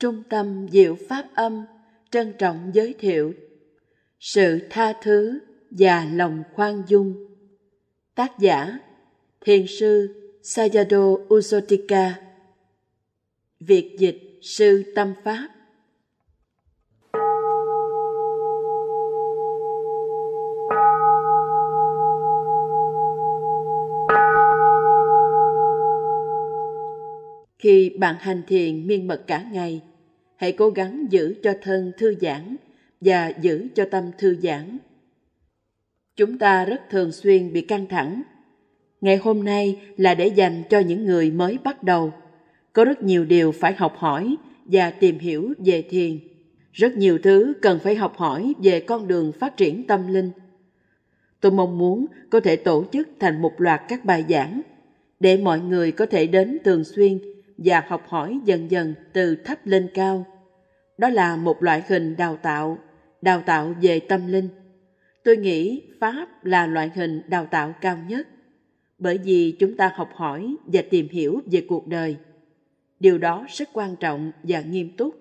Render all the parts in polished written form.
Trung tâm Diệu Pháp Âm trân trọng giới thiệu Sự tha thứ và lòng khoan dung. Tác giả Thiền sư Sayadaw Ushotika. Việt dịch sư Tâm Pháp. Khi bạn hành thiền miên mật cả ngày, hãy cố gắng giữ cho thân thư giãn và giữ cho tâm thư giãn. Chúng ta rất thường xuyên bị căng thẳng. Ngày hôm nay là để dành cho những người mới bắt đầu. Có rất nhiều điều phải học hỏi và tìm hiểu về thiền. Rất nhiều thứ cần phải học hỏi về con đường phát triển tâm linh. Tôi mong muốn có thể tổ chức thành một loạt các bài giảng để mọi người có thể đến thường xuyên và học hỏi dần dần từ thấp lên cao. Đó là một loại hình đào tạo về tâm linh. Tôi nghĩ Pháp là loại hình đào tạo cao nhất, bởi vì chúng ta học hỏi và tìm hiểu về cuộc đời. Điều đó rất quan trọng và nghiêm túc.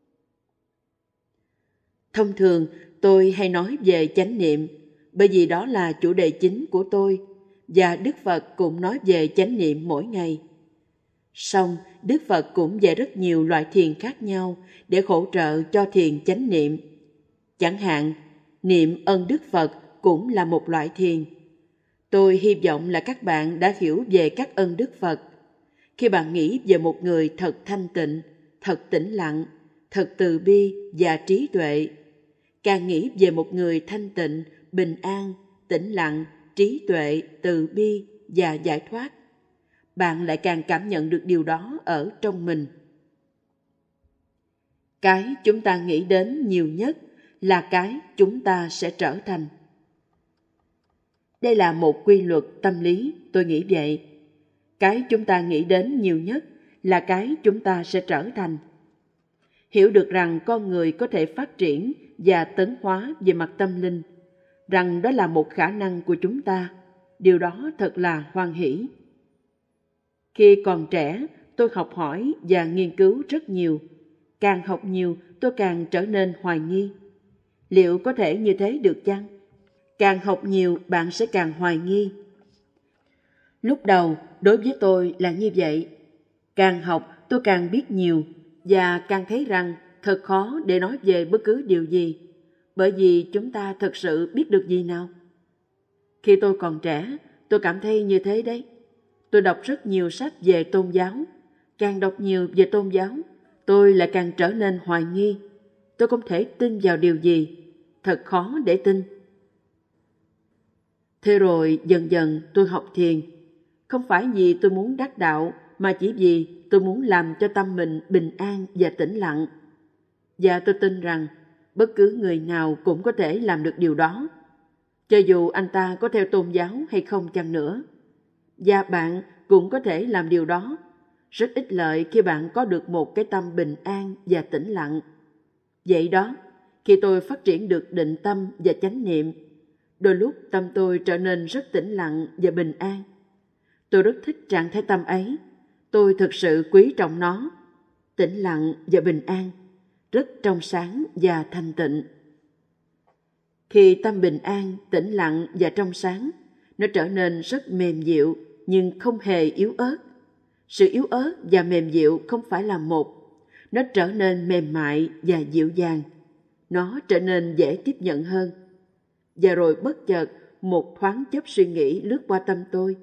Thông thường, tôi hay nói về chánh niệm, bởi vì đó là chủ đề chính của tôi, và Đức Phật cũng nói về chánh niệm mỗi ngày. Song, Đức Phật cũng dạy rất nhiều loại thiền khác nhau để hỗ trợ cho thiền chánh niệm. Chẳng hạn, niệm ơn Đức Phật cũng là một loại thiền. Tôi hy vọng là các bạn đã hiểu về các ơn Đức Phật. Khi bạn nghĩ về một người thật thanh tịnh, thật tĩnh lặng, thật từ bi và trí tuệ, càng nghĩ về một người thanh tịnh, bình an, tĩnh lặng, trí tuệ, từ bi và giải thoát, bạn lại càng cảm nhận được điều đó ở trong mình. Cái chúng ta nghĩ đến nhiều nhất là cái chúng ta sẽ trở thành. Đây là một quy luật tâm lý, tôi nghĩ vậy. Cái chúng ta nghĩ đến nhiều nhất là cái chúng ta sẽ trở thành. Hiểu được rằng con người có thể phát triển và tấn hóa về mặt tâm linh, rằng đó là một khả năng của chúng ta, điều đó thật là hoan hỷ. Khi còn trẻ, tôi học hỏi và nghiên cứu rất nhiều. Càng học nhiều, tôi càng trở nên hoài nghi. Liệu có thể như thế được chăng? Càng học nhiều, bạn sẽ càng hoài nghi. Lúc đầu, đối với tôi là như vậy. Càng học, tôi càng biết nhiều và càng thấy rằng thật khó để nói về bất cứ điều gì, bởi vì chúng ta thật sự biết được gì nào. Khi tôi còn trẻ, tôi cảm thấy như thế đấy. Tôi đọc rất nhiều sách về tôn giáo. Càng đọc nhiều về tôn giáo, tôi lại càng trở nên hoài nghi. Tôi không thể tin vào điều gì. Thật khó để tin. Thế rồi dần dần tôi học thiền. Không phải vì tôi muốn đắc đạo, mà chỉ vì tôi muốn làm cho tâm mình bình an và tĩnh lặng. Và tôi tin rằng bất cứ người nào cũng có thể làm được điều đó, cho dù anh ta có theo tôn giáo hay không chăng nữa. Và bạn cũng có thể làm điều đó. Rất ích lợi khi bạn có được một cái tâm bình an và tĩnh lặng. Vậy đó, khi tôi phát triển được định tâm và chánh niệm, đôi lúc tâm tôi trở nên rất tĩnh lặng và bình an. Tôi rất thích trạng thái tâm ấy. Tôi thực sự quý trọng nó. Tĩnh lặng và bình an, rất trong sáng và thanh tịnh. Khi tâm bình an, tĩnh lặng và trong sáng, nó trở nên rất mềm dịu nhưng không hề yếu ớt. Sự yếu ớt và mềm dịu không phải là một. Nó trở nên mềm mại và dịu dàng. Nó trở nên dễ tiếp nhận hơn. Và rồi bất chợt một thoáng chốc suy nghĩ lướt qua tâm tôi.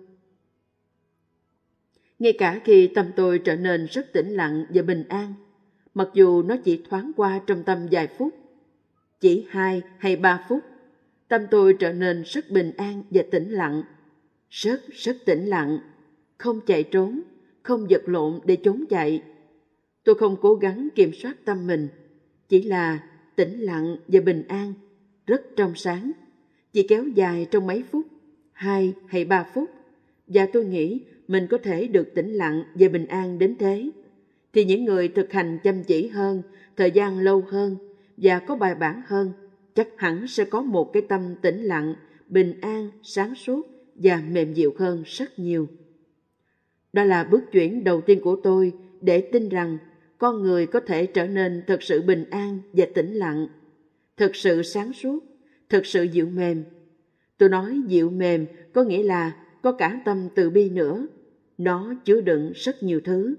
Ngay cả khi tâm tôi trở nên rất tĩnh lặng và bình an, mặc dù nó chỉ thoáng qua trong tâm vài phút, chỉ 2 hay 3 phút, tâm tôi trở nên rất bình an và tĩnh lặng. Rất tĩnh lặng, không chạy trốn, không vật lộn để trốn chạy. Tôi không cố gắng kiểm soát tâm mình, chỉ là tĩnh lặng và bình an, rất trong sáng, chỉ kéo dài trong mấy phút, 2 hay 3 phút, và tôi nghĩ mình có thể được tĩnh lặng và bình an đến thế. Thì những người thực hành chăm chỉ hơn, thời gian lâu hơn và có bài bản hơn, chắc hẳn sẽ có một cái tâm tĩnh lặng, bình an, sáng suốt và mềm dịu hơn rất nhiều. Đó là bước chuyển đầu tiên của tôi để tin rằng con người có thể trở nên thật sự bình an và tĩnh lặng, thật sự sáng suốt, thật sự dịu mềm. Tôi nói dịu mềm có nghĩa là có cả tâm từ bi nữa. Nó chứa đựng rất nhiều thứ.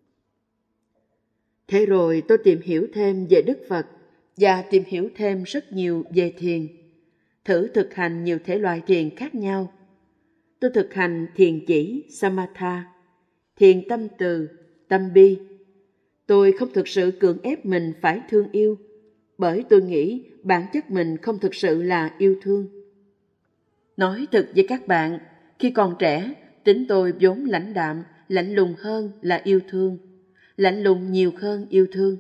Thế rồi tôi tìm hiểu thêm về Đức Phật và tìm hiểu thêm rất nhiều về thiền. Thử thực hành nhiều thể loại thiền khác nhau. Tôi thực hành thiền chỉ Samatha, thiền tâm từ, tâm bi. Tôi không thực sự cưỡng ép mình phải thương yêu, bởi tôi nghĩ bản chất mình không thực sự là yêu thương. Nói thật với các bạn, khi còn trẻ, tính tôi vốn lãnh đạm, lạnh lùng hơn là yêu thương, lạnh lùng nhiều hơn yêu thương.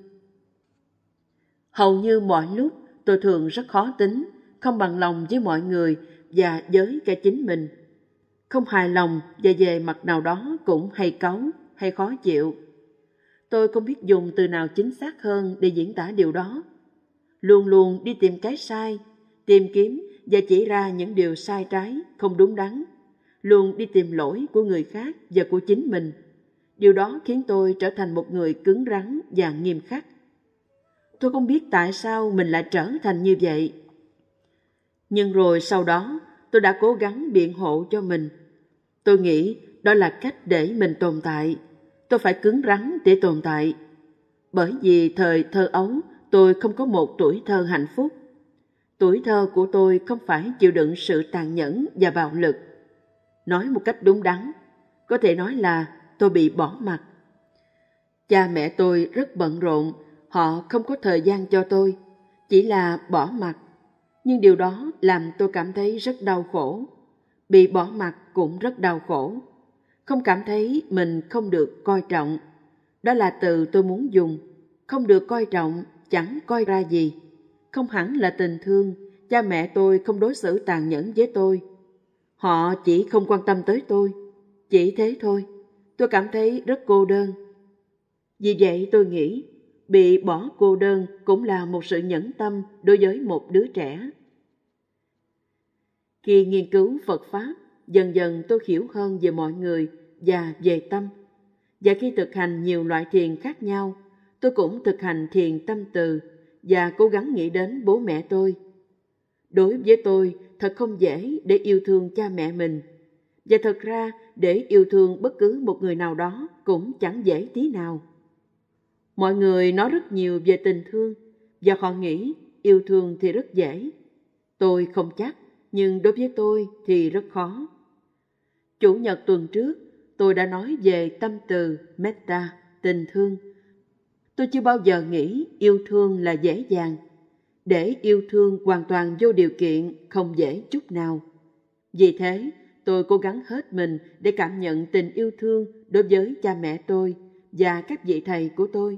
Hầu như mọi lúc tôi thường rất khó tính, không bằng lòng với mọi người và với cả chính mình. Không hài lòng và về mặt nào đó cũng hay cáu, hay khó chịu. Tôi không biết dùng từ nào chính xác hơn để diễn tả điều đó. Luôn luôn đi tìm cái sai, tìm kiếm và chỉ ra những điều sai trái, không đúng đắn. Luôn đi tìm lỗi của người khác và của chính mình. Điều đó khiến tôi trở thành một người cứng rắn và nghiêm khắc. Tôi không biết tại sao mình lại trở thành như vậy. Nhưng rồi sau đó, tôi đã cố gắng biện hộ cho mình. Tôi nghĩ đó là cách để mình tồn tại. Tôi phải cứng rắn để tồn tại. Bởi vì thời thơ ấu, tôi không có một tuổi thơ hạnh phúc. Tuổi thơ của tôi không phải chịu đựng sự tàn nhẫn và bạo lực. Nói một cách đúng đắn, có thể nói là tôi bị bỏ mặc. Cha mẹ tôi rất bận rộn, họ không có thời gian cho tôi, chỉ là bỏ mặc. Nhưng điều đó làm tôi cảm thấy rất đau khổ. Bị bỏ mặc cũng rất đau khổ. Không cảm thấy mình không được coi trọng. Đó là từ tôi muốn dùng. Không được coi trọng, chẳng coi ra gì. Không hẳn là tình thương, cha mẹ tôi không đối xử tàn nhẫn với tôi. Họ chỉ không quan tâm tới tôi. Chỉ thế thôi. Tôi cảm thấy rất cô đơn. Vì vậy tôi nghĩ, bị bỏ cô đơn cũng là một sự nhẫn tâm đối với một đứa trẻ. Khi nghiên cứu Phật Pháp, dần dần tôi hiểu hơn về mọi người và về tâm. Và khi thực hành nhiều loại thiền khác nhau, tôi cũng thực hành thiền tâm từ và cố gắng nghĩ đến bố mẹ tôi. Đối với tôi, thật không dễ để yêu thương cha mẹ mình. Và thật ra, để yêu thương bất cứ một người nào đó cũng chẳng dễ tí nào. Mọi người nói rất nhiều về tình thương, và họ nghĩ yêu thương thì rất dễ. Tôi không chắc, nhưng đối với tôi thì rất khó. Chủ nhật tuần trước, tôi đã nói về tâm từ, metta, tình thương. Tôi chưa bao giờ nghĩ yêu thương là dễ dàng. Để yêu thương hoàn toàn vô điều kiện không dễ chút nào. Vì thế, tôi cố gắng hết mình để cảm nhận tình yêu thương đối với cha mẹ tôi và các vị thầy của tôi.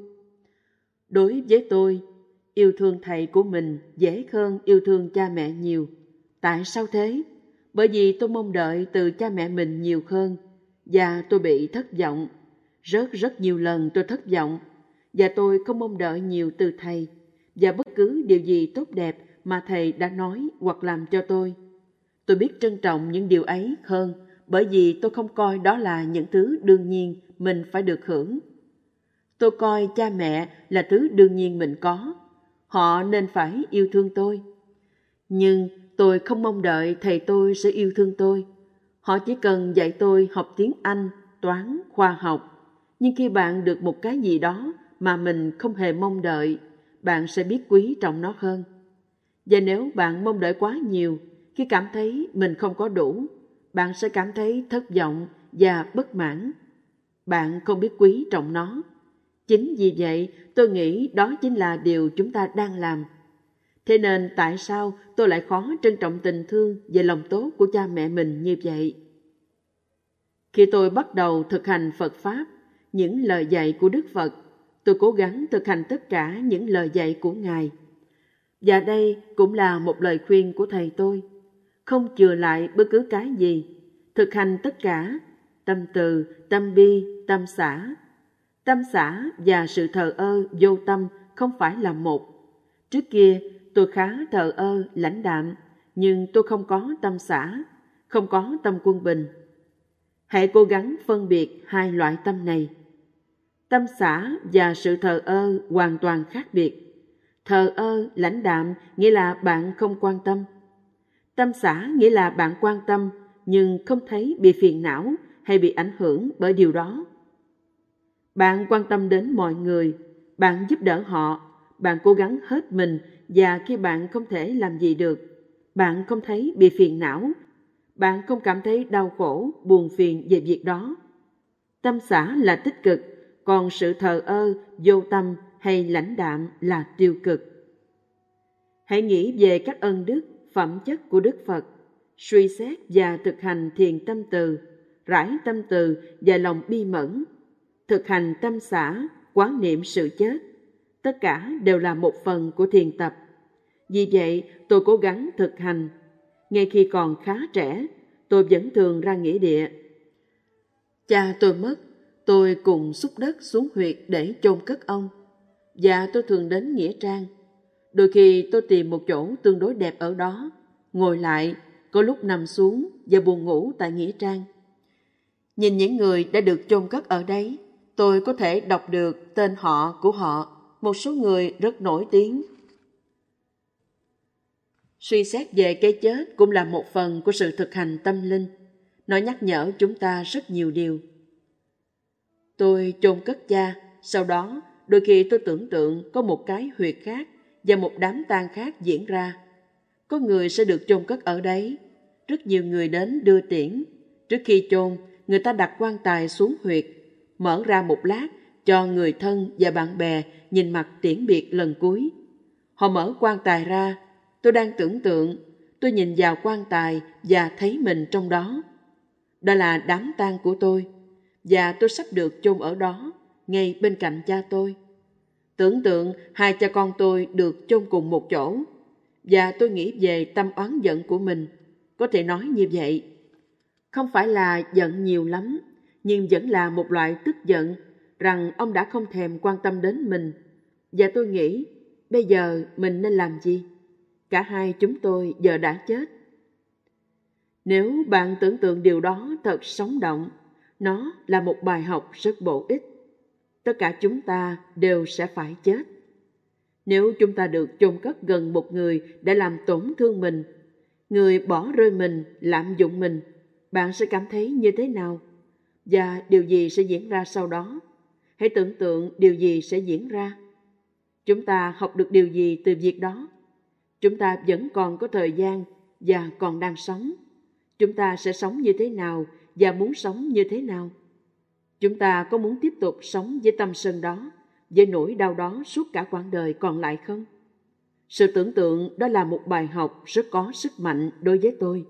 Đối với tôi, yêu thương thầy của mình dễ hơn yêu thương cha mẹ nhiều. Tại sao thế? Bởi vì tôi mong đợi từ cha mẹ mình nhiều hơn và tôi bị thất vọng. Rất nhiều lần tôi thất vọng và tôi không mong đợi nhiều từ thầy và bất cứ điều gì tốt đẹp mà thầy đã nói hoặc làm cho tôi. Tôi biết trân trọng những điều ấy hơn bởi vì tôi không coi đó là những thứ đương nhiên mình phải được hưởng. Tôi coi cha mẹ là thứ đương nhiên mình có. Họ nên phải yêu thương tôi. Nhưng tôi không mong đợi thầy tôi sẽ yêu thương tôi. Họ chỉ cần dạy tôi học tiếng Anh, toán, khoa học. Nhưng khi bạn được một cái gì đó mà mình không hề mong đợi, bạn sẽ biết quý trọng nó hơn. Và nếu bạn mong đợi quá nhiều, khi cảm thấy mình không có đủ, bạn sẽ cảm thấy thất vọng và bất mãn. Bạn không biết quý trọng nó. Chính vì vậy, tôi nghĩ đó chính là điều chúng ta đang làm. Thế nên tại sao tôi lại khó trân trọng tình thương và lòng tốt của cha mẹ mình như vậy? Khi tôi bắt đầu thực hành Phật Pháp, những lời dạy của Đức Phật, tôi cố gắng thực hành tất cả những lời dạy của Ngài. Và đây cũng là một lời khuyên của thầy tôi. Không chừa lại bất cứ cái gì. Thực hành tất cả, tâm từ, tâm bi, tâm xả. Tâm xả và sự thờ ơ, vô tâm không phải là một. Trước kia, tôi khá thờ ơ, lãnh đạm, nhưng tôi không có tâm xả, không có tâm quân bình. Hãy cố gắng phân biệt hai loại tâm này. Tâm xả và sự thờ ơ hoàn toàn khác biệt. Thờ ơ, lãnh đạm nghĩa là bạn không quan tâm. Tâm xả nghĩa là bạn quan tâm nhưng không thấy bị phiền não hay bị ảnh hưởng bởi điều đó. Bạn quan tâm đến mọi người, bạn giúp đỡ họ, bạn cố gắng hết mình, và khi bạn không thể làm gì được, bạn không thấy bị phiền não, bạn không cảm thấy đau khổ, buồn phiền về việc đó. Tâm xả là tích cực, còn sự thờ ơ, vô tâm hay lãnh đạm là tiêu cực. Hãy nghĩ về các ân đức, phẩm chất của Đức Phật, suy xét và thực hành thiền tâm từ, rải tâm từ và lòng bi mẫn, thực hành tâm xả, quán niệm sự chết. Tất cả đều là một phần của thiền tập. Vì vậy, tôi cố gắng thực hành. Ngay khi còn khá trẻ, tôi vẫn thường ra nghĩa địa. Cha tôi mất, tôi cùng xúc đất xuống huyệt để chôn cất ông. Và tôi thường đến nghĩa trang. Đôi khi tôi tìm một chỗ tương đối đẹp ở đó, ngồi lại, có lúc nằm xuống và buồn ngủ tại nghĩa trang. Nhìn những người đã được chôn cất ở đấy, tôi có thể đọc được tên họ của họ, một số người rất nổi tiếng. Suy xét về cái chết cũng là một phần của sự thực hành tâm linh. Nó nhắc nhở chúng ta rất nhiều điều. Tôi chôn cất cha, sau đó đôi khi tôi tưởng tượng có một cái huyệt khác và một đám tang khác diễn ra. Có người sẽ được chôn cất ở đấy. Rất nhiều người đến đưa tiễn. Trước khi chôn, người ta đặt quan tài xuống huyệt, mở ra một lát cho người thân và bạn bè nhìn mặt tiễn biệt lần cuối. Họ mở quan tài ra. Tôi đang tưởng tượng, tôi nhìn vào quan tài và thấy mình trong đó. Đó là đám tang của tôi, và tôi sắp được chôn ở đó, ngay bên cạnh cha tôi. Tưởng tượng hai cha con tôi được chôn cùng một chỗ, và tôi nghĩ về tâm oán giận của mình. Có thể nói như vậy. Không phải là giận nhiều lắm, nhưng vẫn là một loại tức giận rằng ông đã không thèm quan tâm đến mình. Và tôi nghĩ, bây giờ mình nên làm gì? Cả hai chúng tôi giờ đã chết. Nếu bạn tưởng tượng điều đó thật sống động, nó là một bài học rất bổ ích. Tất cả chúng ta đều sẽ phải chết. Nếu chúng ta được chôn cất gần một người đã làm tổn thương mình, người bỏ rơi mình, lạm dụng mình, bạn sẽ cảm thấy như thế nào? Và điều gì sẽ diễn ra sau đó? Hãy tưởng tượng điều gì sẽ diễn ra. Chúng ta học được điều gì từ việc đó? Chúng ta vẫn còn có thời gian và còn đang sống. Chúng ta sẽ sống như thế nào và muốn sống như thế nào? Chúng ta có muốn tiếp tục sống với tâm sân đó, với nỗi đau đó suốt cả quãng đời còn lại không? Sự tưởng tượng đó là một bài học rất có sức mạnh đối với tôi.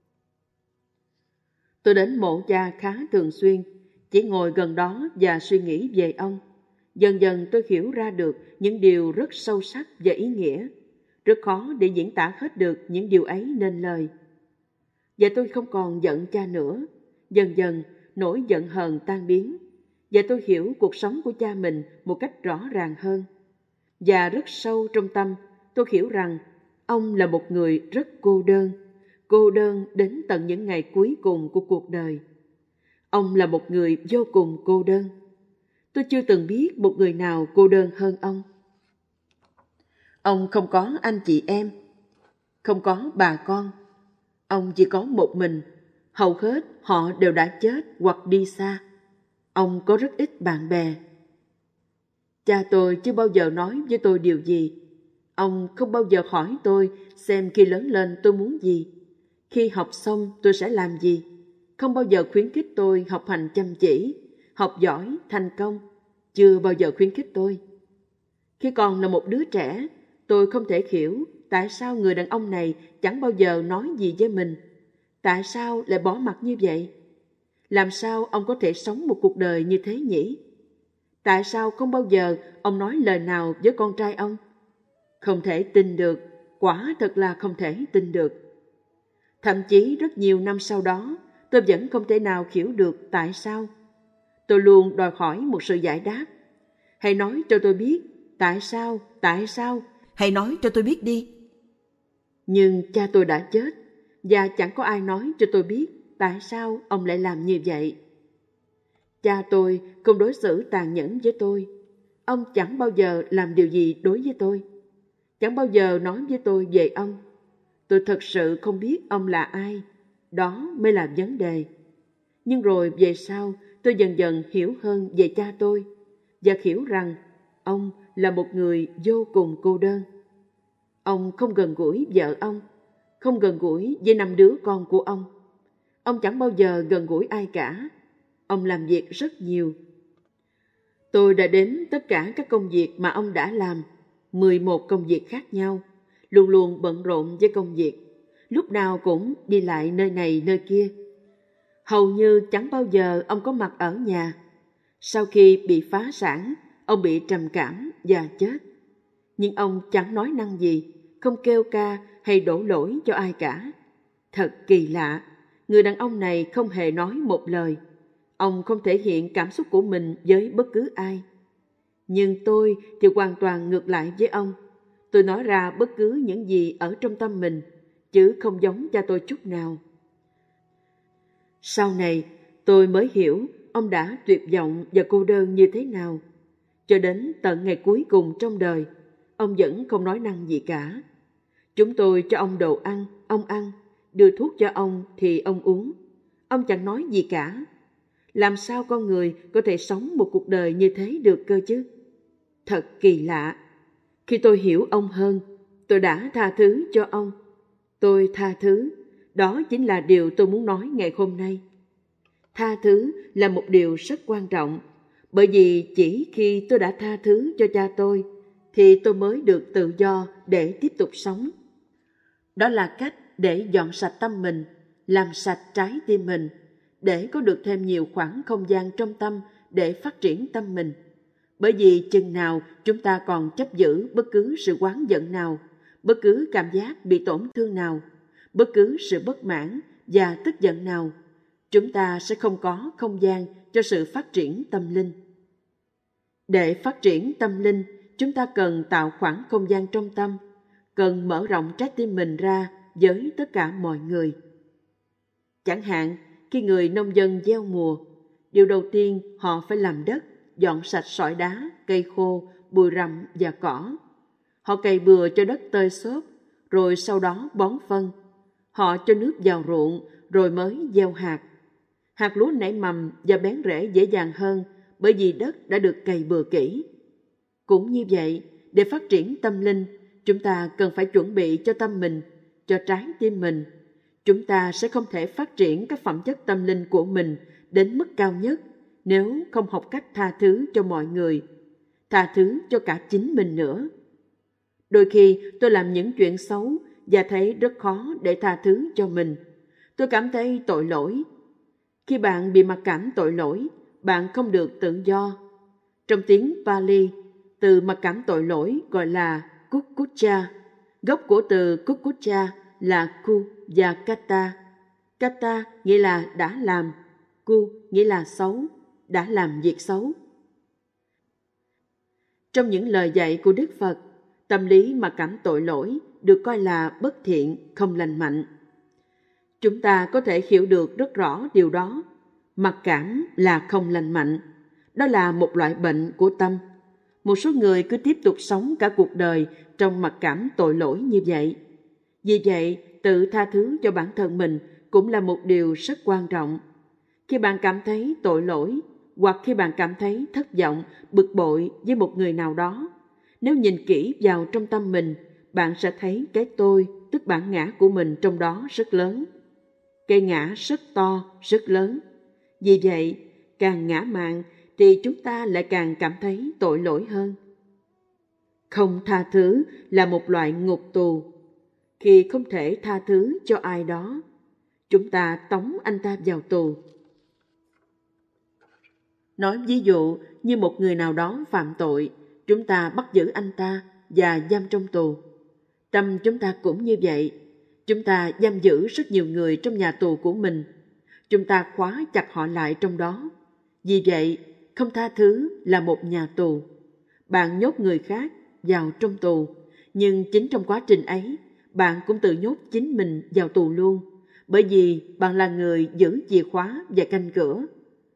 Tôi đến mộ cha khá thường xuyên, chỉ ngồi gần đó và suy nghĩ về ông. Dần dần tôi hiểu ra được những điều rất sâu sắc và ý nghĩa. Rất khó để diễn tả hết được những điều ấy nên lời. Và tôi không còn giận cha nữa. Dần dần, nỗi giận hờn tan biến. Và tôi hiểu cuộc sống của cha mình một cách rõ ràng hơn. Và rất sâu trong tâm, tôi hiểu rằng ông là một người rất cô đơn đến tận những ngày cuối cùng của cuộc đời. Ông là một người vô cùng cô đơn. Tôi chưa từng biết một người nào cô đơn hơn ông. Ông không có anh chị em, không có bà con. Ông chỉ có một mình, hầu hết họ đều đã chết hoặc đi xa. Ông có rất ít bạn bè. Cha tôi chưa bao giờ nói với tôi điều gì. Ông không bao giờ hỏi tôi xem khi lớn lên tôi muốn gì, khi học xong tôi sẽ làm gì. Không bao giờ khuyến khích tôi học hành chăm chỉ, học giỏi, thành công. Chưa bao giờ khuyến khích tôi. Khi còn là một đứa trẻ, tôi không thể hiểu tại sao người đàn ông này chẳng bao giờ nói gì với mình. Tại sao lại bỏ mặc như vậy? Làm sao ông có thể sống một cuộc đời như thế nhỉ? Tại sao không bao giờ ông nói lời nào với con trai ông? Không thể tin được, quả thật là không thể tin được. Thậm chí rất nhiều năm sau đó, tôi vẫn không thể nào hiểu được tại sao. Tôi luôn đòi hỏi một sự giải đáp. Hãy nói cho tôi biết, tại sao? Hãy nói cho tôi biết đi. Nhưng cha tôi đã chết, và chẳng có ai nói cho tôi biết tại sao ông lại làm như vậy. Cha tôi không đối xử tàn nhẫn với tôi. Ông chẳng bao giờ làm điều gì đối với tôi. Chẳng bao giờ nói với tôi về ông. Tôi thật sự không biết ông là ai. Đó mới là vấn đề. Nhưng rồi về sau, tôi dần dần hiểu hơn về cha tôi và hiểu rằng ông là một người vô cùng cô đơn. Ông không gần gũi vợ ông, không gần gũi với 5 đứa con của ông. Ông chẳng bao giờ gần gũi ai cả. Ông làm việc rất nhiều. Tôi đã đến tất cả các công việc mà ông đã làm, 11 công việc khác nhau, luôn luôn bận rộn với công việc, lúc nào cũng đi lại nơi này nơi kia. Hầu như chẳng bao giờ ông có mặt ở nhà. Sau khi bị phá sản, ông bị trầm cảm và chết. Nhưng ông chẳng nói năng gì, không kêu ca hay đổ lỗi cho ai cả. Thật kỳ lạ, người đàn ông này không hề nói một lời. Ông không thể hiện cảm xúc của mình với bất cứ ai. Nhưng tôi thì hoàn toàn ngược lại với ông. Tôi nói ra bất cứ những gì ở trong tâm mình, chứ không giống cha tôi chút nào. Sau này, tôi mới hiểu ông đã tuyệt vọng và cô đơn như thế nào. Cho đến tận ngày cuối cùng trong đời, ông vẫn không nói năng gì cả. Chúng tôi cho ông đồ ăn, ông ăn, đưa thuốc cho ông thì ông uống. Ông chẳng nói gì cả. Làm sao con người có thể sống một cuộc đời như thế được cơ chứ? Thật kỳ lạ. Khi tôi hiểu ông hơn, tôi đã tha thứ cho ông. Tôi tha thứ. Đó chính là điều tôi muốn nói ngày hôm nay. Tha thứ là một điều rất quan trọng, bởi vì chỉ khi tôi đã tha thứ cho cha tôi, thì tôi mới được tự do để tiếp tục sống. Đó là cách để dọn sạch tâm mình, làm sạch trái tim mình, để có được thêm nhiều khoảng không gian trong tâm để phát triển tâm mình. Bởi vì chừng nào chúng ta còn chấp giữ bất cứ sự oán giận nào, bất cứ cảm giác bị tổn thương nào, bất cứ sự bất mãn và tức giận nào, chúng ta sẽ không có không gian cho sự phát triển tâm linh. Để phát triển tâm linh, chúng ta cần tạo khoảng không gian trong tâm, cần mở rộng trái tim mình ra với tất cả mọi người. Chẳng hạn, khi người nông dân gieo mùa, điều đầu tiên họ phải làm đất, dọn sạch sỏi đá, cây khô, bụi rậm và cỏ. Họ cày bừa cho đất tơi xốp, rồi sau đó bón phân. Họ cho nước vào ruộng, rồi mới gieo hạt. Hạt lúa nảy mầm và bén rễ dễ dàng hơn bởi vì đất đã được cày bừa kỹ. Cũng như vậy, để phát triển tâm linh, chúng ta cần phải chuẩn bị cho tâm mình, cho trái tim mình. Chúng ta sẽ không thể phát triển các phẩm chất tâm linh của mình đến mức cao nhất nếu không học cách tha thứ cho mọi người, tha thứ cho cả chính mình nữa. Đôi khi tôi làm những chuyện xấu và thấy rất khó để tha thứ cho mình. Tôi cảm thấy tội lỗi. Khi bạn bị mặc cảm tội lỗi, bạn không được tự do. Trong tiếng Pali, từ mặc cảm tội lỗi gọi là kukucha. Gốc của từ kukucha là ku và kata. Kata nghĩa là đã làm, ku nghĩa là xấu, đã làm việc xấu. Trong những lời dạy của Đức Phật, tâm lý mặc cảm tội lỗi được coi là bất thiện, không lành mạnh. Chúng ta có thể hiểu được rất rõ điều đó. Mặc cảm là không lành mạnh. Đó là một loại bệnh của tâm. Một số người cứ tiếp tục sống cả cuộc đời trong mặc cảm tội lỗi như vậy. Vì vậy, tự tha thứ cho bản thân mình cũng là một điều rất quan trọng. Khi bạn cảm thấy tội lỗi, hoặc khi bạn cảm thấy thất vọng, bực bội với một người nào đó, nếu nhìn kỹ vào trong tâm mình, bạn sẽ thấy cái tôi, tức bản ngã của mình trong đó rất lớn. Cái ngã rất to, rất lớn. Vì vậy, càng ngã mạn thì chúng ta lại càng cảm thấy tội lỗi hơn. Không tha thứ là một loại ngục tù. Khi không thể tha thứ cho ai đó, chúng ta tống anh ta vào tù. Nói ví dụ như một người nào đó phạm tội, chúng ta bắt giữ anh ta và giam trong tù. Tâm chúng ta cũng như vậy. Chúng ta giam giữ rất nhiều người trong nhà tù của mình. Chúng ta khóa chặt họ lại trong đó. Vì vậy, không tha thứ là một nhà tù. Bạn nhốt người khác vào trong tù, nhưng chính trong quá trình ấy, bạn cũng tự nhốt chính mình vào tù luôn, bởi vì bạn là người giữ chìa khóa và canh cửa.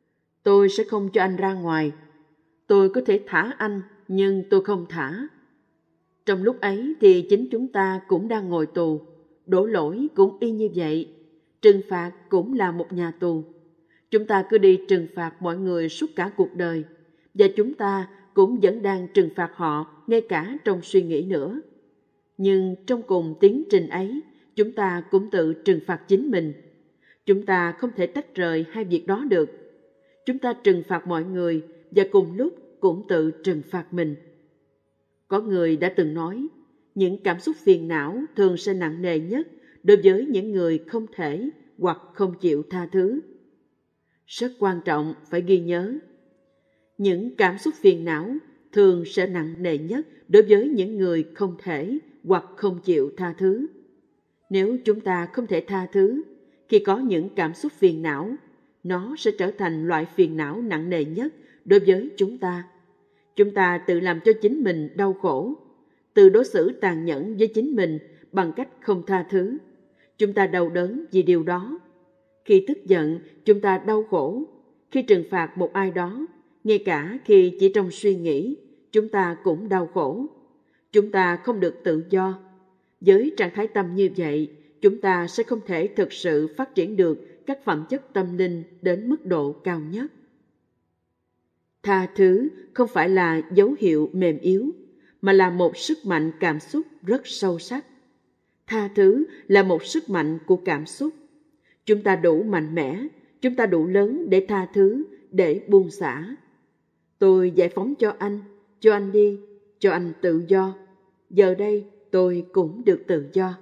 Tôi sẽ không cho anh ra ngoài. Tôi có thể thả anh, nhưng tôi không thả. Trong lúc ấy thì chính chúng ta cũng đang ngồi tù. Đổ lỗi cũng y như vậy. Trừng phạt cũng là một nhà tù. Chúng ta cứ đi trừng phạt mọi người suốt cả cuộc đời. Và chúng ta cũng vẫn đang trừng phạt họ ngay cả trong suy nghĩ nữa. Nhưng trong cùng tiến trình ấy, chúng ta cũng tự trừng phạt chính mình. Chúng ta không thể tách rời hai việc đó được. Chúng ta trừng phạt mọi người và cùng lúc cũng tự trừng phạt mình. Có người đã từng nói, những cảm xúc phiền não thường sẽ nặng nề nhất đối với những người không thể hoặc không chịu tha thứ. Rất quan trọng phải ghi nhớ. Những cảm xúc phiền não thường sẽ nặng nề nhất đối với những người không thể hoặc không chịu tha thứ. Nếu chúng ta không thể tha thứ, khi có những cảm xúc phiền não, nó sẽ trở thành loại phiền não nặng nề nhất đối với chúng ta. Chúng ta tự làm cho chính mình đau khổ, tự đối xử tàn nhẫn với chính mình bằng cách không tha thứ. Chúng ta đau đớn vì điều đó. Khi tức giận, chúng ta đau khổ. Khi trừng phạt một ai đó, ngay cả khi chỉ trong suy nghĩ, chúng ta cũng đau khổ. Chúng ta không được tự do. Với trạng thái tâm như vậy, chúng ta sẽ không thể thực sự phát triển được các phẩm chất tâm linh đến mức độ cao nhất. Tha thứ không phải là dấu hiệu mềm yếu, mà là một sức mạnh cảm xúc rất sâu sắc. Tha thứ là một sức mạnh của cảm xúc. Chúng ta đủ mạnh mẽ, chúng ta đủ lớn để tha thứ, để buông xả. Tôi giải phóng cho anh đi, cho anh tự do. Giờ đây tôi cũng được tự do.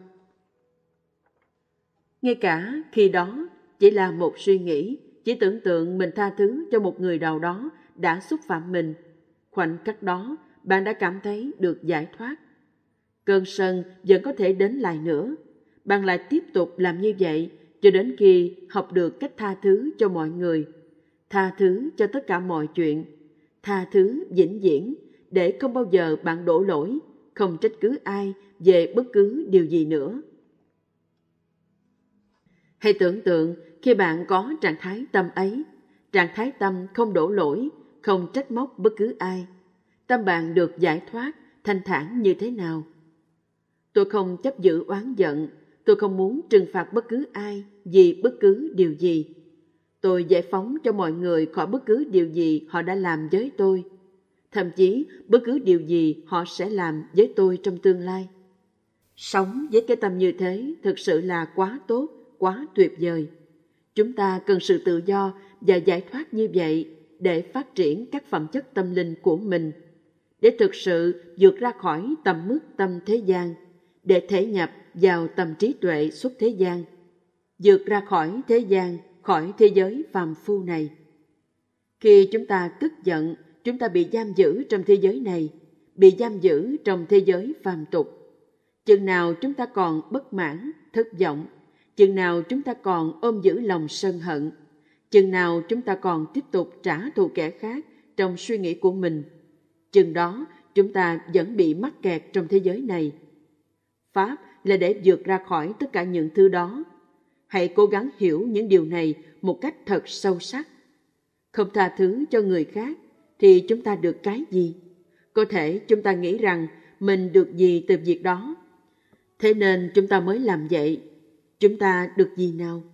Ngay cả khi đó chỉ là một suy nghĩ, chỉ tưởng tượng mình tha thứ cho một người nào đó đã xúc phạm mình. Khoảnh khắc đó, bạn đã cảm thấy được giải thoát. Cơn sân vẫn có thể đến lại nữa. Bạn lại tiếp tục làm như vậy cho đến khi học được cách tha thứ cho mọi người, tha thứ cho tất cả mọi chuyện, tha thứ vĩnh viễn để không bao giờ bạn đổ lỗi, không trách cứ ai về bất cứ điều gì nữa. Hãy tưởng tượng khi bạn có trạng thái tâm ấy, trạng thái tâm không đổ lỗi, không trách móc bất cứ ai. Tâm bạn được giải thoát, thanh thản như thế nào? Tôi không chấp giữ oán giận, tôi không muốn trừng phạt bất cứ ai vì bất cứ điều gì. Tôi giải phóng cho mọi người khỏi bất cứ điều gì họ đã làm với tôi, thậm chí bất cứ điều gì họ sẽ làm với tôi trong tương lai. Sống với cái tâm như thế thực sự là quá tốt, quá tuyệt vời. Chúng ta cần sự tự do và giải thoát như vậy để phát triển các phẩm chất tâm linh của mình, để thực sự vượt ra khỏi tầm mức tâm thế gian, để thể nhập vào tầm trí tuệ xuất thế gian, vượt ra khỏi thế gian, khỏi thế giới phàm phu này. Khi chúng ta tức giận, chúng ta bị giam giữ trong thế giới này, bị giam giữ trong thế giới phàm tục. Chừng nào chúng ta còn bất mãn, thất vọng, chừng nào chúng ta còn ôm giữ lòng sân hận, chừng nào chúng ta còn tiếp tục trả thù kẻ khác trong suy nghĩ của mình, chừng đó chúng ta vẫn bị mắc kẹt trong thế giới này. Pháp là để vượt ra khỏi tất cả những thứ đó. Hãy cố gắng hiểu những điều này một cách thật sâu sắc. Không tha thứ cho người khác thì chúng ta được cái gì? Có thể chúng ta nghĩ rằng mình được gì từ việc đó, thế nên chúng ta mới làm vậy. Chúng ta được gì nào?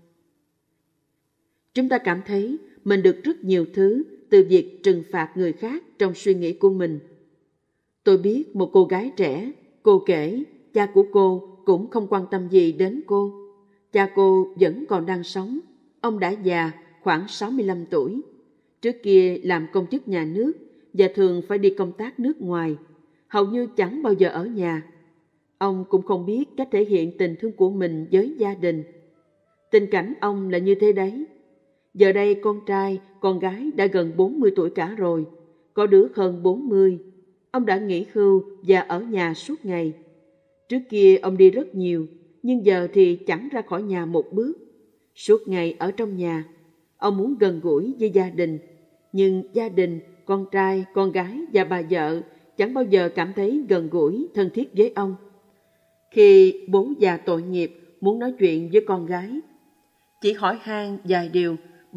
Chúng ta cảm thấy mình được rất nhiều thứ từ việc trừng phạt người khác trong suy nghĩ của mình. Tôi biết một cô gái trẻ, cô kể cha của cô cũng không quan tâm gì đến cô. Cha cô vẫn còn đang sống. Ông đã già, khoảng 65 tuổi. Trước kia làm công chức nhà nước và thường phải đi công tác nước ngoài, hầu như chẳng bao giờ ở nhà. Ông cũng không biết cách thể hiện tình thương của mình với gia đình. Tình cảnh ông là như thế đấy. Giờ đây con trai, con gái đã gần 40 tuổi cả rồi, có đứa hơn 40. Ông đã nghỉ hưu và ở nhà suốt ngày. Trước kia ông đi rất nhiều, nhưng giờ thì chẳng ra khỏi nhà một bước. Suốt ngày ở trong nhà. Ông muốn gần gũi với gia đình, nhưng gia đình, con trai, con gái và bà vợ chẳng bao giờ cảm thấy gần gũi, thân thiết với ông. Khi bố già tội nghiệp muốn nói chuyện với con gái, chỉ hỏi han vài điều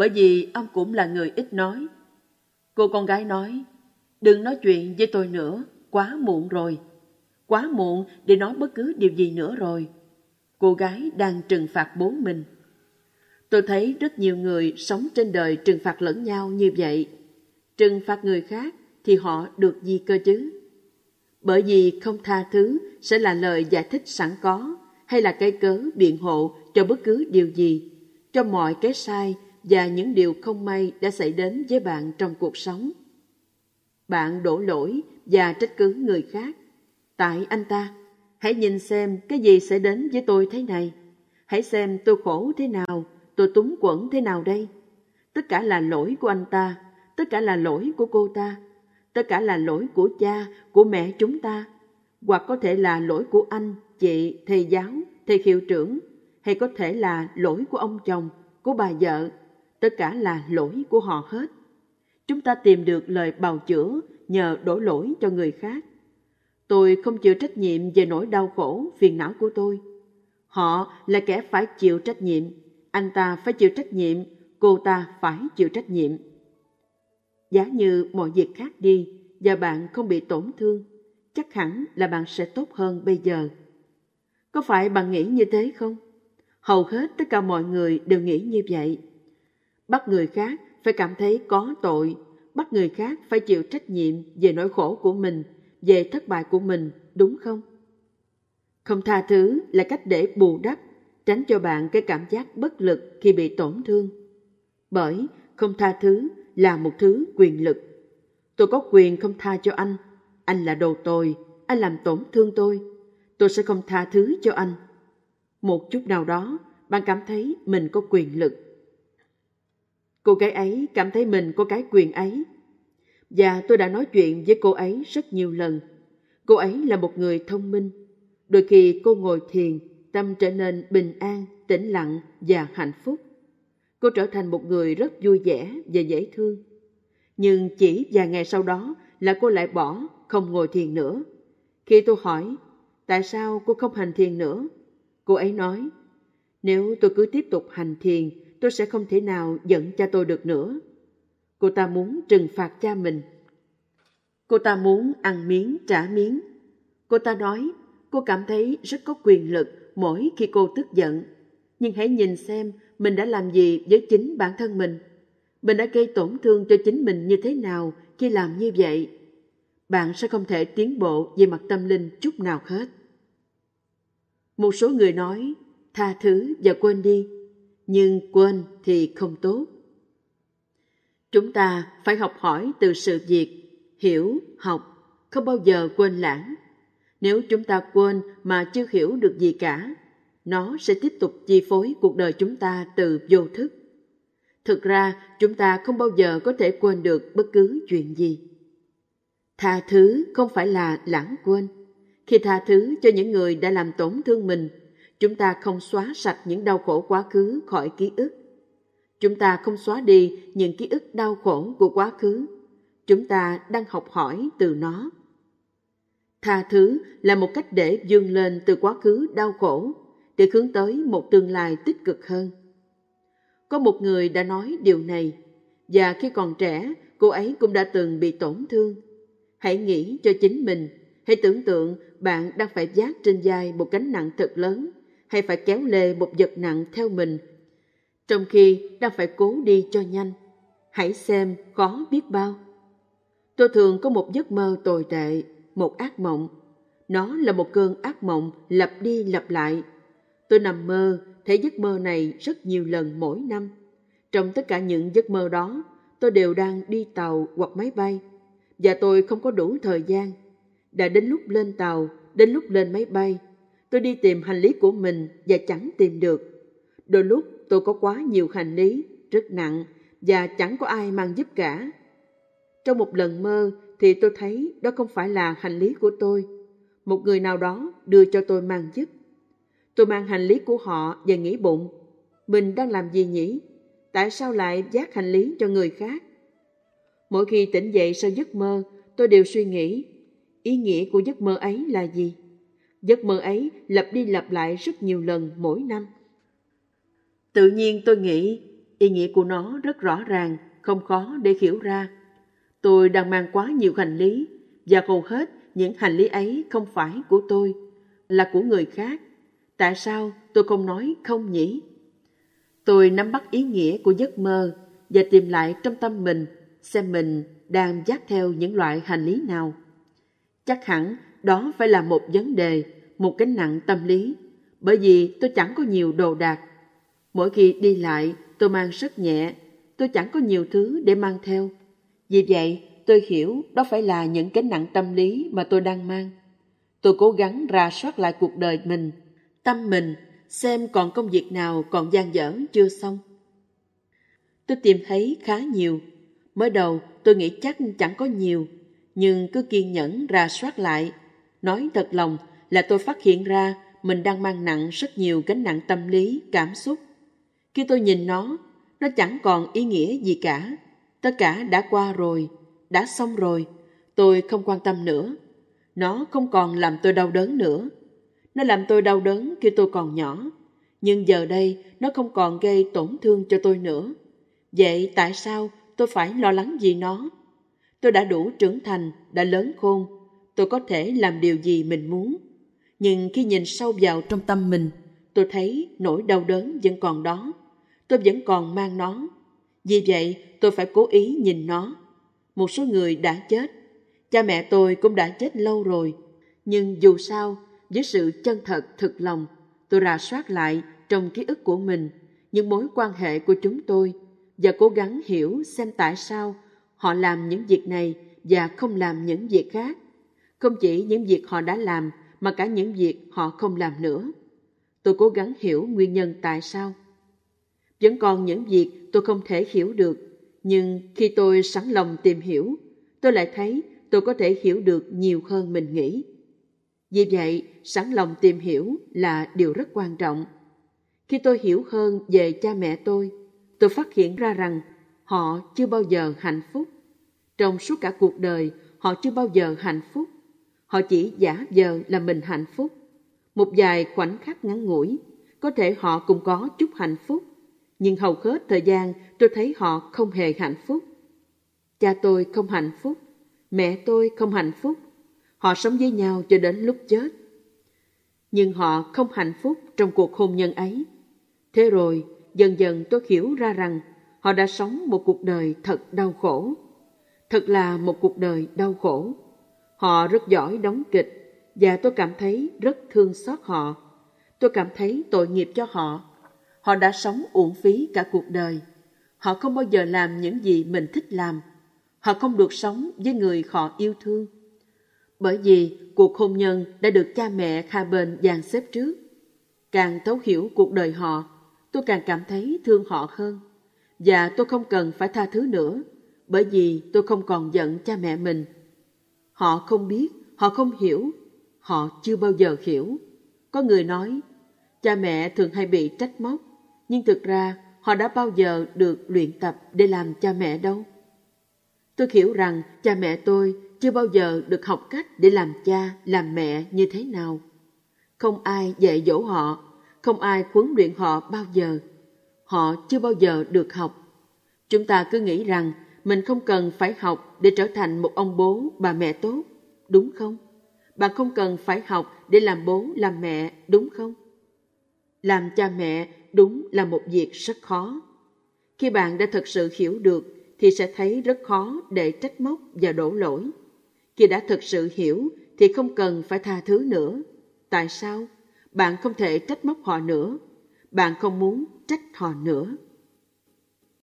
bởi vì ông cũng là người ít nói. Cô con gái nói, đừng nói chuyện với tôi nữa, quá muộn rồi. Quá muộn để nói bất cứ điều gì nữa rồi. Cô gái đang trừng phạt bố mình. Tôi thấy rất nhiều người sống trên đời trừng phạt lẫn nhau như vậy. Trừng phạt người khác thì họ được gì cơ chứ? Bởi vì không tha thứ sẽ là lời giải thích sẵn có hay là cái cớ biện hộ cho bất cứ điều gì, cho mọi cái sai và những điều không may đã xảy đến với bạn trong cuộc sống. Bạn đổ lỗi và trách cứ người khác. Tại anh ta, hãy nhìn xem cái gì sẽ đến với tôi thế này. Hãy xem tôi khổ thế nào, tôi túng quẫn thế nào đây. Tất cả là lỗi của anh ta, tất cả là lỗi của cô ta, tất cả là lỗi của cha, của mẹ chúng ta, hoặc có thể là lỗi của anh, chị, thầy giáo, thầy hiệu trưởng, hay có thể là lỗi của ông chồng, của bà vợ, tất cả là lỗi của họ hết. Chúng ta tìm được lời bào chữa nhờ đổ lỗi cho người khác. Tôi không chịu trách nhiệm về nỗi đau khổ, phiền não của tôi. Họ là kẻ phải chịu trách nhiệm, anh ta phải chịu trách nhiệm, cô ta phải chịu trách nhiệm. Giả như mọi việc khác đi và bạn không bị tổn thương, chắc hẳn là bạn sẽ tốt hơn bây giờ. Có phải bạn nghĩ như thế không? Hầu hết tất cả mọi người đều nghĩ như vậy. Bắt người khác phải cảm thấy có tội, bắt người khác phải chịu trách nhiệm về nỗi khổ của mình, về thất bại của mình, đúng không? Không tha thứ là cách để bù đắp, tránh cho bạn cái cảm giác bất lực khi bị tổn thương. Bởi không tha thứ là một thứ quyền lực. Tôi có quyền không tha cho anh là đồ tồi, anh làm tổn thương tôi sẽ không tha thứ cho anh. Một chút nào đó, bạn cảm thấy mình có quyền lực. Cô gái ấy cảm thấy mình có cái quyền ấy. Và tôi đã nói chuyện với cô ấy rất nhiều lần. Cô ấy là một người thông minh. Đôi khi cô ngồi thiền, tâm trở nên bình an, tĩnh lặng và hạnh phúc. Cô trở thành một người rất vui vẻ và dễ thương. Nhưng chỉ vài ngày sau đó là cô lại bỏ, không ngồi thiền nữa. Khi tôi hỏi, tại sao cô không hành thiền nữa? Cô ấy nói, nếu tôi cứ tiếp tục hành thiền, tôi sẽ không thể nào giận cha tôi được nữa. Cô ta muốn trừng phạt cha mình. Cô ta muốn ăn miếng trả miếng. Cô ta nói, cô cảm thấy rất có quyền lực mỗi khi cô tức giận. Nhưng hãy nhìn xem mình đã làm gì với chính bản thân mình. Mình đã gây tổn thương cho chính mình như thế nào khi làm như vậy. Bạn sẽ không thể tiến bộ về mặt tâm linh chút nào hết. Một số người nói, tha thứ và quên đi. Nhưng quên thì không tốt. Chúng ta phải học hỏi từ sự việc, hiểu, học, không bao giờ quên lãng. Nếu chúng ta quên mà chưa hiểu được gì cả, nó sẽ tiếp tục chi phối cuộc đời chúng ta từ vô thức. Thực ra, chúng ta không bao giờ có thể quên được bất cứ chuyện gì. Tha thứ không phải là lãng quên. Khi tha thứ cho những người đã làm tổn thương mình, chúng ta không xóa sạch những đau khổ quá khứ khỏi ký ức. Chúng ta không xóa đi những ký ức đau khổ của quá khứ. Chúng ta đang học hỏi từ nó. Tha thứ là một cách để vươn lên từ quá khứ đau khổ, để hướng tới một tương lai tích cực hơn. Có một người đã nói điều này, và khi còn trẻ, cô ấy cũng đã từng bị tổn thương. Hãy nghĩ cho chính mình, hãy tưởng tượng bạn đang phải vác trên vai một gánh nặng thật lớn, hay phải kéo lê một vật nặng theo mình, trong khi đang phải cố đi cho nhanh. Hãy xem khó biết bao. Tôi thường có một giấc mơ tồi tệ, một ác mộng. Nó là một cơn ác mộng lặp đi lặp lại. Tôi nằm mơ, thấy giấc mơ này rất nhiều lần mỗi năm. Trong tất cả những giấc mơ đó, tôi đều đang đi tàu hoặc máy bay. Và tôi không có đủ thời gian. Đã đến lúc lên tàu, đến lúc lên máy bay, tôi đi tìm hành lý của mình và chẳng tìm được. Đôi lúc tôi có quá nhiều hành lý, rất nặng, và chẳng có ai mang giúp cả. Trong một lần mơ thì tôi thấy đó không phải là hành lý của tôi. Một người nào đó đưa cho tôi mang giúp. Tôi mang hành lý của họ và nghĩ bụng, mình đang làm gì nhỉ? Tại sao lại vác hành lý cho người khác? Mỗi khi tỉnh dậy sau giấc mơ, tôi đều suy nghĩ, ý nghĩa của giấc mơ ấy là gì? Giấc mơ ấy lặp đi lặp lại rất nhiều lần mỗi năm. Tự nhiên tôi nghĩ, Ý nghĩa của nó rất rõ ràng, không khó để hiểu ra. Tôi đang mang quá nhiều hành lý, và hầu hết những hành lý ấy không phải của tôi, là của người khác. Tại sao tôi không nói không nhỉ? Tôi nắm bắt ý nghĩa của giấc mơ và tìm lại trong tâm mình xem mình đang dắt theo những loại hành lý nào. Chắc hẳn đó phải là một vấn đề, một gánh nặng tâm lý, bởi vì tôi chẳng có nhiều đồ đạc. Mỗi khi đi lại, tôi mang rất nhẹ, tôi chẳng có nhiều thứ để mang theo. Vì vậy, tôi hiểu đó phải là những gánh nặng tâm lý mà tôi đang mang. Tôi cố gắng rà soát lại cuộc đời mình, tâm mình, xem còn công việc nào còn dang dở chưa xong. Tôi tìm thấy khá nhiều. Mới đầu tôi nghĩ chắc chẳng có nhiều, nhưng cứ kiên nhẫn rà soát lại. Nói thật lòng là tôi phát hiện ra mình đang mang nặng rất nhiều gánh nặng tâm lý, cảm xúc. Khi tôi nhìn nó chẳng còn ý nghĩa gì cả. Tất cả đã qua rồi, đã xong rồi. Tôi không quan tâm nữa. Nó không còn làm tôi đau đớn nữa. Nó làm tôi đau đớn khi tôi còn nhỏ. Nhưng giờ đây nó không còn gây tổn thương cho tôi nữa. Vậy tại sao tôi phải lo lắng vì nó? Tôi đã đủ trưởng thành, đã lớn khôn. Tôi có thể làm điều gì mình muốn. Nhưng khi nhìn sâu vào trong tâm mình, tôi thấy nỗi đau đớn vẫn còn đó. Tôi vẫn còn mang nó. Vì vậy tôi phải cố ý nhìn nó. Một số người đã chết. Cha mẹ tôi cũng đã chết lâu rồi. Nhưng dù sao, với sự chân thật thực lòng, tôi rà soát lại trong ký ức của mình những mối quan hệ của chúng tôi và cố gắng hiểu xem tại sao họ làm những việc này và không làm những việc khác. Không chỉ những việc họ đã làm mà cả những việc họ không làm nữa. Tôi cố gắng hiểu nguyên nhân tại sao. Vẫn còn những việc tôi không thể hiểu được, nhưng khi tôi sẵn lòng tìm hiểu, tôi lại thấy tôi có thể hiểu được nhiều hơn mình nghĩ. Vì vậy, sẵn lòng tìm hiểu là điều rất quan trọng. Khi tôi hiểu hơn về cha mẹ tôi phát hiện ra rằng họ chưa bao giờ hạnh phúc. Trong suốt cả cuộc đời, họ chưa bao giờ hạnh phúc. Họ chỉ giả vờ là mình hạnh phúc. Một vài khoảnh khắc ngắn ngủi, có thể họ cũng có chút hạnh phúc, nhưng hầu hết thời gian tôi thấy họ không hề hạnh phúc. Cha tôi không hạnh phúc, mẹ tôi không hạnh phúc. Họ sống với nhau cho đến lúc chết. Nhưng họ không hạnh phúc trong cuộc hôn nhân ấy. Thế rồi, dần dần tôi hiểu ra rằng họ đã sống một cuộc đời thật đau khổ. Thật là một cuộc đời đau khổ. Họ rất giỏi đóng kịch và tôi cảm thấy rất thương xót họ. Tôi cảm thấy tội nghiệp cho họ. Họ đã sống uổng phí cả cuộc đời. Họ không bao giờ làm những gì mình thích làm. Họ không được sống với người họ yêu thương. Bởi vì cuộc hôn nhân đã được cha mẹ hai bên dàn xếp trước. Càng thấu hiểu cuộc đời họ, tôi càng cảm thấy thương họ hơn. Và tôi không cần phải tha thứ nữa, bởi vì tôi không còn giận cha mẹ mình. Họ không biết, họ không hiểu, họ chưa bao giờ hiểu. Có người nói, cha mẹ thường hay bị trách móc, nhưng thực ra họ đã bao giờ được luyện tập để làm cha mẹ đâu. Tôi hiểu rằng cha mẹ tôi chưa bao giờ được học cách để làm cha, làm mẹ như thế nào. Không ai dạy dỗ họ, không ai huấn luyện họ bao giờ. Họ chưa bao giờ được học. Chúng ta cứ nghĩ rằng mình không cần phải học để trở thành một ông bố, bà mẹ tốt, đúng không? Bạn không cần phải học để làm bố, làm mẹ, đúng không? Làm cha mẹ đúng là một việc rất khó. Khi bạn đã thực sự hiểu được thì sẽ thấy rất khó để trách móc và đổ lỗi. Khi đã thực sự hiểu thì không cần phải tha thứ nữa. Tại sao? Bạn không thể trách móc họ nữa. Bạn không muốn trách họ nữa.